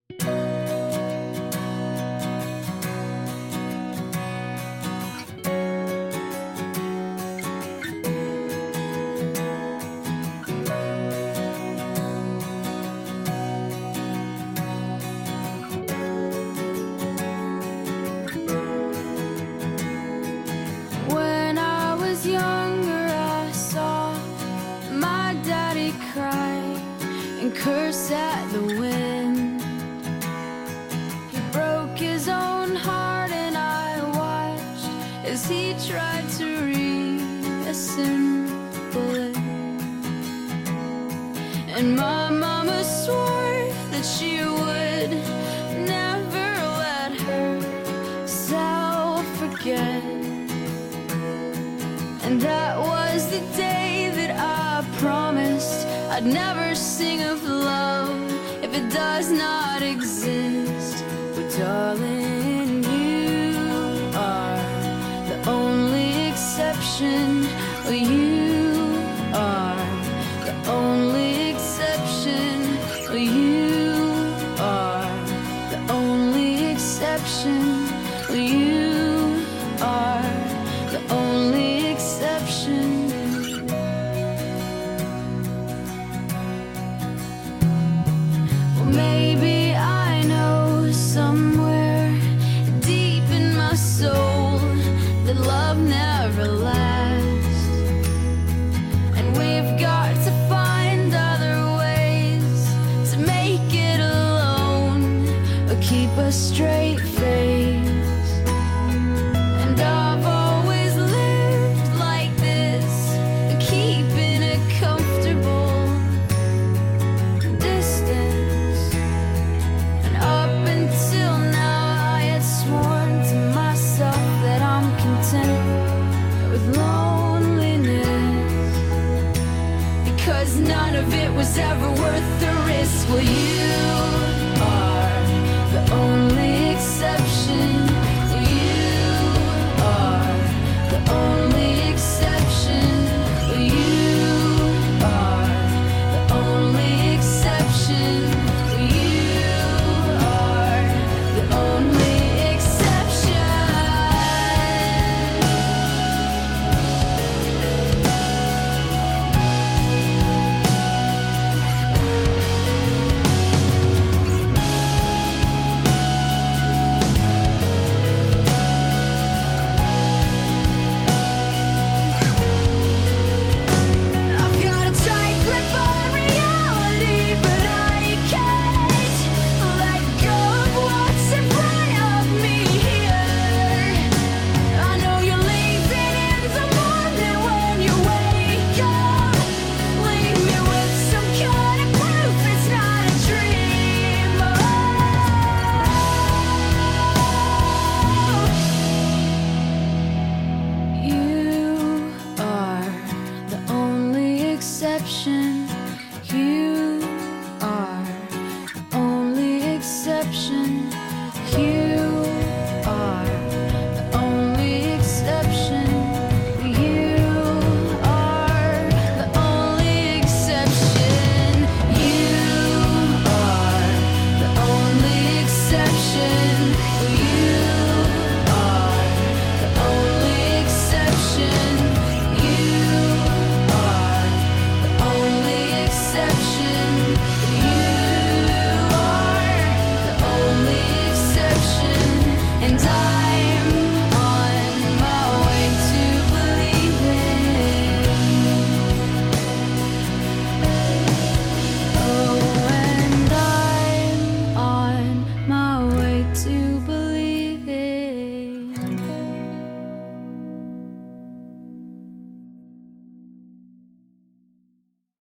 When I was younger, I saw my daddy cry and curse at the wind. He broke his own heart, and I watched as he tried to reassemble it. And my mama swore that she would never let herself forget. And that was the day that I promised I'd never sing of love if it does not exist. But darling, you are the only exception. You are the only exception. You are the only exception. You are the only exception. Well, maybe I know somewhere deep in my soul that love never lasts, and we've got to find other ways to make it alone or keep a straight face. And I've always lived like this, keeping a comfortable distance. And up until now, I had sworn to myself that I'm content with loneliness, because none of it was ever worth the risk. Well, you are the only exception. You are the only exception. You are the only exception. You are the only exception. I've got a tight grip on reality, but I can't let go of what's in front of me here. I know you're leaving in the morning when you wake up. Leave me with some kind of proof it's not a dream. You are the only exception. You are the only exception. You are the only exception. You are the only exception. You are the only exception. You